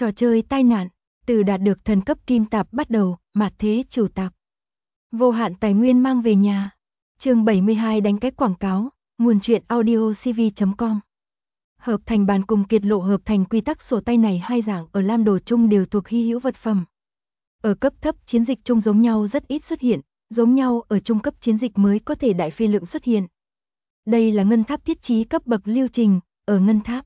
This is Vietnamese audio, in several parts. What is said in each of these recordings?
Trò chơi tai nạn, từ đạt được thần cấp kim tạp bắt đầu, mạt thế chủ tạp. Vô hạn tài nguyên mang về nhà. Chương 72 đánh cái quảng cáo, nguồn truyện audio cv.com. Hợp thành bàn cùng kiệt lộ hợp thành quy tắc sổ tay này hai dạng ở Lam Đồ chung đều thuộc hy hữu vật phẩm. Ở cấp thấp chiến dịch chung giống nhau rất ít xuất hiện, giống nhau ở trung cấp chiến dịch mới có thể đại phi lượng xuất hiện. Đây là ngân tháp thiết trí cấp bậc lưu trình, ở ngân tháp.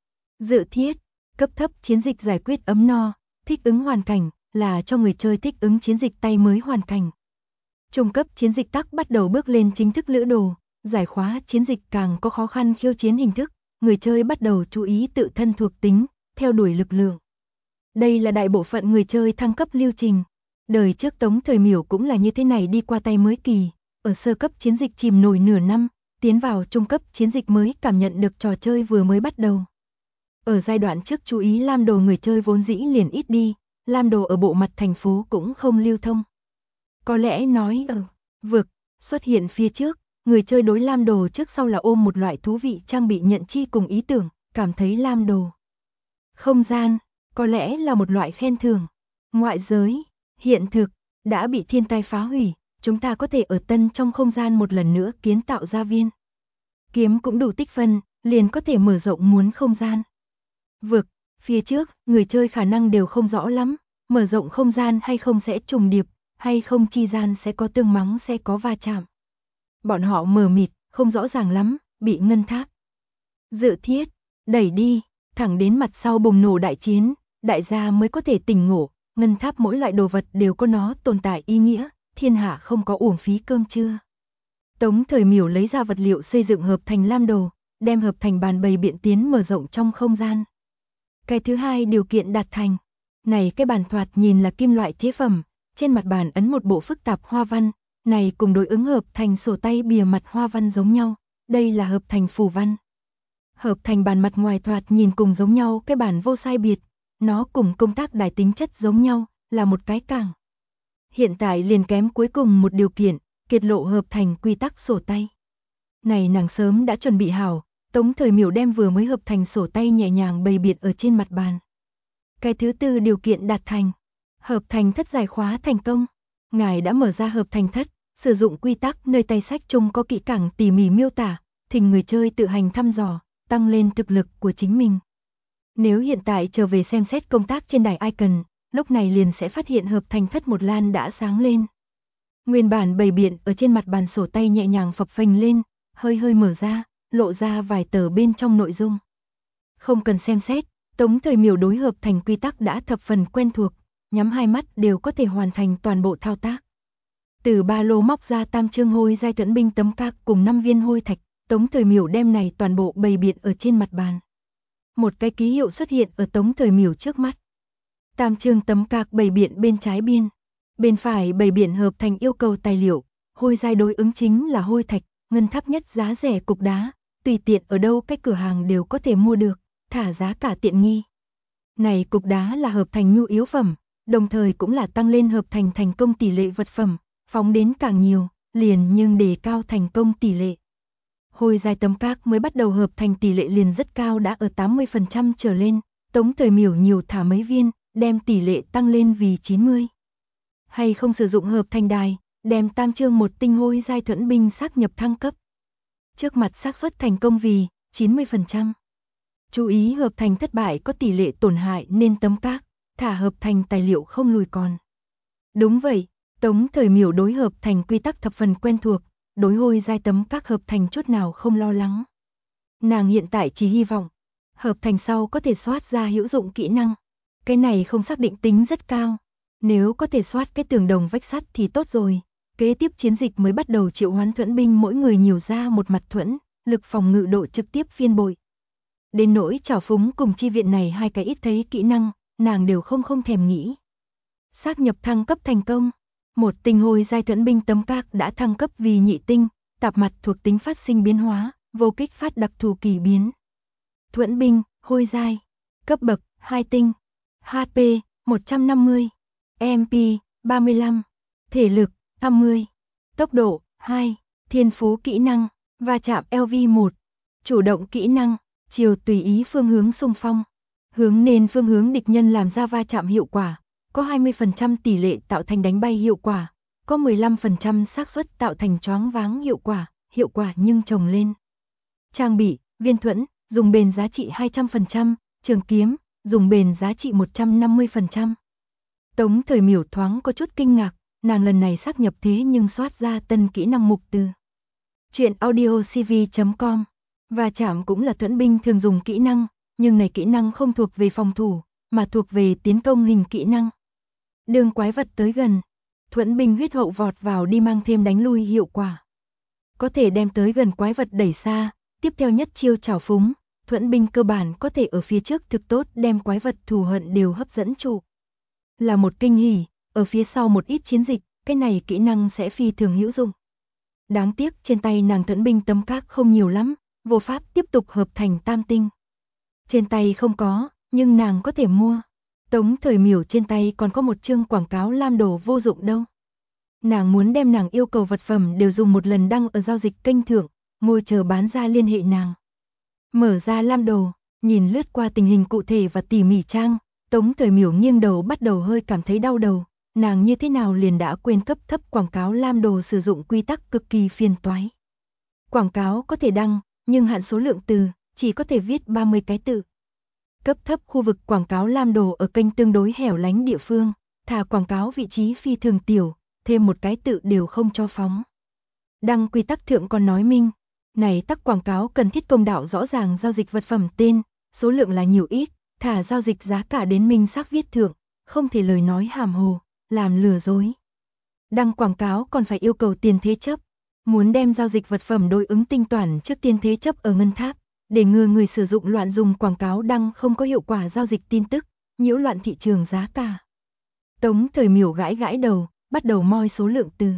Dự thiết, cấp thấp chiến dịch giải quyết ấm no, thích ứng hoàn cảnh, là cho người chơi thích ứng chiến dịch tay mới hoàn cảnh. Trung cấp chiến dịch tắc bắt đầu bước lên chính thức lữ đồ, giải khóa chiến dịch càng có khó khăn khiêu chiến hình thức, người chơi bắt đầu chú ý tự thân thuộc tính, theo đuổi lực lượng. Đây là đại bộ phận người chơi thăng cấp lưu trình. Đời trước Tống Thời Miểu cũng là như thế này đi qua tay mới kỳ, ở sơ cấp chiến dịch chìm nổi nửa năm, tiến vào trung cấp chiến dịch mới cảm nhận được trò chơi vừa mới bắt đầu. Ở giai đoạn trước chú ý Lam Đồ người chơi vốn dĩ liền ít đi, Lam Đồ ở bộ mặt thành phố cũng không lưu thông. Có lẽ nói ở vực xuất hiện phía trước, người chơi đối Lam Đồ trước sau là ôm một loại thú vị trang bị nhận chi cùng ý tưởng, cảm thấy Lam Đồ không gian có lẽ là một loại khen thưởng. Ngoại giới, hiện thực đã bị thiên tai phá hủy, chúng ta có thể ở tân trong không gian một lần nữa kiến tạo ra viên. Kiếm cũng đủ tích phân, liền có thể mở rộng muốn không gian. Vực, phía trước, người chơi khả năng đều không rõ lắm, mở rộng không gian hay không sẽ trùng điệp, hay không chi gian sẽ có tương mắng sẽ có va chạm. Bọn họ mờ mịt, không rõ ràng lắm, bị ngân tháp dự thiết đẩy đi, thẳng đến mặt sau bùng nổ đại chiến, đại gia mới có thể tỉnh ngộ, ngân tháp mỗi loại đồ vật đều có nó tồn tại ý nghĩa, thiên hạ không có uổng phí cơm trưa. Tống Thời Miểu lấy ra vật liệu xây dựng hợp thành Lam Đồ, đem hợp thành bàn bày biện tiến mở rộng trong không gian. Cái thứ hai điều kiện đạt thành. Này cái bàn thoạt nhìn là kim loại chế phẩm, trên mặt bàn ấn một bộ phức tạp hoa văn, này cùng đối ứng hợp thành sổ tay bìa mặt hoa văn giống nhau, đây là hợp thành phù văn. Hợp thành bàn mặt ngoài thoạt nhìn cùng giống nhau, cái bàn vô sai biệt, nó cùng công tác đài tính chất giống nhau, là một cái cảng. Hiện tại liền kém cuối cùng một điều kiện, kiệt lộ hợp thành quy tắc sổ tay. Này nàng sớm đã chuẩn bị hảo, Tống Thời Miểu đem vừa mới hợp thành sổ tay nhẹ nhàng bày biện ở trên mặt bàn. Cái thứ tư điều kiện đạt thành. Hợp thành thất giải khóa thành công. Ngài đã mở ra hợp thành thất, sử dụng quy tắc nơi tay sách chung có kỹ càng tỉ mỉ miêu tả, thỉnh người chơi tự hành thăm dò, tăng lên thực lực của chính mình. Nếu hiện tại trở về xem xét công tác trên đài icon, lúc này liền sẽ phát hiện hợp thành thất một lan đã sáng lên. Nguyên bản bày biện ở trên mặt bàn sổ tay nhẹ nhàng phập phềnh lên, hơi hơi mở ra, lộ ra vài tờ bên trong nội dung. Không cần xem xét, Tống Thời Miểu đối hợp thành quy tắc đã thập phần quen thuộc, nhắm hai mắt đều có thể hoàn thành toàn bộ thao tác. Từ ba lô móc ra tam chương hôi giai thuẫn binh tấm các cùng 5 viên hôi thạch, Tống Thời Miểu đem này toàn bộ bày biện ở trên mặt bàn. Một cái ký hiệu xuất hiện ở Tống Thời Miểu trước mắt. Tam chương tấm cạc bày biện bên trái biên, bên phải bày biện hợp thành yêu cầu tài liệu, hôi giai đối ứng chính là hôi thạch, ngân tháp nhất giá rẻ cục đá, tùy tiện ở đâu cái cửa hàng đều có thể mua được, thả giá cả tiện nghi. Này cục đá là hợp thành nhu yếu phẩm, đồng thời cũng là tăng lên hợp thành thành công tỷ lệ vật phẩm, phóng đến càng nhiều, liền nhưng đề cao thành công tỷ lệ. Hôi giai tấm các mới bắt đầu hợp thành tỷ lệ liền rất cao đã ở 80% trở lên, Tống Thời Miểu nhiều thả mấy viên, đem tỷ lệ tăng lên vì 90. Hay không sử dụng hợp thành đài, đem tam chương một tinh hôi giai thuẫn binh xác nhập thăng cấp. Trước mặt xác suất thành công vì 90%. Chú ý hợp thành thất bại có tỷ lệ tổn hại nên tấm các, thả hợp thành tài liệu không lùi còn. Đúng vậy, Tống Thời Miểu đối hợp thành quy tắc thập phần quen thuộc, đối hôi giai tấm các hợp thành chút nào không lo lắng. Nàng hiện tại chỉ hy vọng, hợp thành sau có thể soát ra hữu dụng kỹ năng. Cái này không xác định tính rất cao. Nếu có thể soát cái tường đồng vách sắt thì tốt rồi. Kế tiếp chiến dịch mới bắt đầu triệu hoán thuẫn binh mỗi người nhiều ra một mặt thuẫn, lực phòng ngự độ trực tiếp phiên bội. Đến nỗi trảo phúng cùng chi viện này hai cái ít thấy kỹ năng, nàng đều không thèm nghĩ. Xác nhập thăng cấp thành công. Một tinh hôi giai thuẫn binh tấm các đã thăng cấp vì nhị tinh, tạp mặt thuộc tính phát sinh biến hóa, vô kích phát đặc thù kỳ biến. Thuẫn binh, hôi giai, cấp bậc 2 tinh, HP 150, MP 35, thể lực 50, tốc độ 2, thiên phú kỹ năng, va chạm LV1, chủ động kỹ năng, chiều tùy ý phương hướng xung phong, hướng nên phương hướng địch nhân làm ra va chạm hiệu quả, có 20% tỷ lệ tạo thành đánh bay hiệu quả, có 15% xác suất tạo thành choáng váng hiệu quả nhưng chồng lên. Trang bị, viên thuẫn, dùng bền giá trị 200%, trường kiếm, dùng bền giá trị 150%. Tống Thời Miểu thoáng có chút kinh ngạc, nàng lần này sáp nhập thế nhưng soát ra tân kỹ năng mục từ. Chuyện audiocv.com. Va chạm cũng là thuẫn binh thường dùng kỹ năng, nhưng này kỹ năng không thuộc về phòng thủ, mà thuộc về tiến công hình kỹ năng. Đường quái vật tới gần, thuẫn binh huyết hậu vọt vào đi mang thêm đánh lui hiệu quả. Có thể đem tới gần quái vật đẩy xa, tiếp theo nhất chiêu trảo phúng, thuẫn binh cơ bản có thể ở phía trước thực tốt đem quái vật thù hận đều hấp dẫn trụ. Là một kinh hỉ, ở phía sau một ít chiến dịch, cái này kỹ năng sẽ phi thường hữu dụng. Đáng tiếc trên tay nàng thuẫn binh tấm các không nhiều lắm, vô pháp tiếp tục hợp thành tam tinh. Trên tay không có, nhưng nàng có thể mua. Tống Thời Miểu trên tay còn có một chương quảng cáo lam đồ vô dụng đâu. Nàng muốn đem nàng yêu cầu vật phẩm đều dùng một lần đăng ở giao dịch kênh thượng, ngồi chờ bán ra liên hệ nàng. Mở ra lam đồ, nhìn lướt qua tình hình cụ thể và tỉ mỉ trang, Tống Thời Miểu nghiêng đầu bắt đầu hơi cảm thấy đau đầu, nàng như thế nào liền đã quên cấp thấp quảng cáo lam đồ sử dụng quy tắc cực kỳ phiền toái. Quảng cáo có thể đăng, nhưng hạn số lượng từ, chỉ có thể viết 30 cái tự. Cấp thấp khu vực quảng cáo lam đồ ở kênh tương đối hẻo lánh địa phương, thả quảng cáo vị trí phi thường tiểu, thêm một cái tự đều không cho phóng. Đăng quy tắc thượng còn nói minh, này tắc quảng cáo cần thiết công đạo rõ ràng giao dịch vật phẩm tên, số lượng là nhiều ít, thả giao dịch giá cả đến minh xác viết thượng, không thể lời nói hàm hồ, làm lừa dối. Đăng quảng cáo còn phải yêu cầu tiền thế chấp, muốn đem giao dịch vật phẩm đối ứng tinh toán trước tiên thế chấp ở ngân tháp, để ngừa người sử dụng loạn dùng quảng cáo đăng không có hiệu quả giao dịch tin tức, nhiễu loạn thị trường giá cả. Tống Thời Miểu gãi đầu, bắt đầu moi số lượng từ.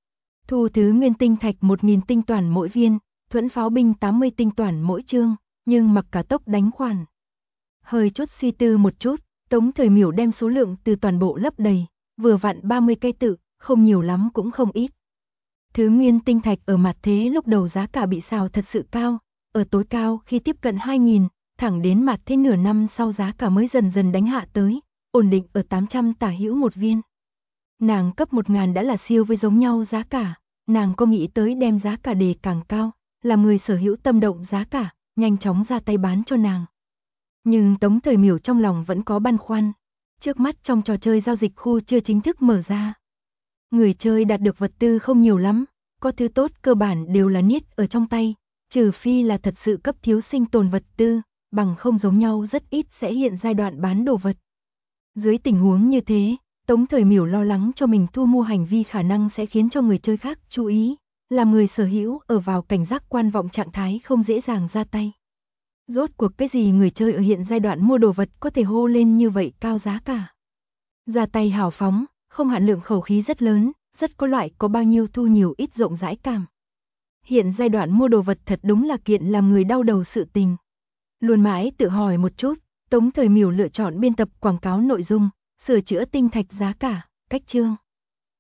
Thu thứ nguyên tinh thạch 1000 tinh toán mỗi viên, thuẫn pháo binh 80 tinh toán mỗi chương, nhưng mặc cả tốc đánh khoản. Hơi chút suy tư một chút, Tống Thời Miểu đem số lượng từ toàn bộ lấp đầy, vừa vặn 30 cây tự, không nhiều lắm cũng không ít. Thứ nguyên tinh thạch ở mặt thế lúc đầu giá cả bị xào thật sự cao, ở tối cao khi tiếp cận 2000, thẳng đến mặt thế nửa năm sau giá cả mới dần dần đánh hạ tới, ổn định ở 800 tả hữu một viên. Nàng cấp 1000 đã là siêu với giống nhau giá cả, nàng có nghĩ tới đem giá cả đề càng cao, làm người sở hữu tâm động giá cả, nhanh chóng ra tay bán cho nàng. Nhưng Tống Thời Miểu trong lòng vẫn có băn khoăn, trước mắt trong trò chơi giao dịch khu chưa chính thức mở ra. Người chơi đạt được vật tư không nhiều lắm, có thứ tốt cơ bản đều là niết ở trong tay, trừ phi là thật sự cấp thiếu sinh tồn vật tư, bằng không giống nhau rất ít sẽ hiện giai đoạn bán đồ vật. Dưới tình huống như thế, Tống Thời Miểu lo lắng cho mình thu mua hành vi khả năng sẽ khiến cho người chơi khác chú ý, làm người sở hữu ở vào cảnh giác quan vọng trạng thái không dễ dàng ra tay. Rốt cuộc cái gì người chơi ở hiện giai đoạn mua đồ vật có thể hô lên như vậy cao giá cả. Ra tay hào phóng, không hạn lượng khẩu khí rất lớn, rất có loại có bao nhiêu thu nhiều ít rộng rãi cảm. Hiện giai đoạn mua đồ vật thật đúng là kiện làm người đau đầu sự tình. Luôn mãi tự hỏi một chút, Tống Thời Miểu lựa chọn biên tập quảng cáo nội dung, sửa chữa tinh thạch giá cả, cách chương.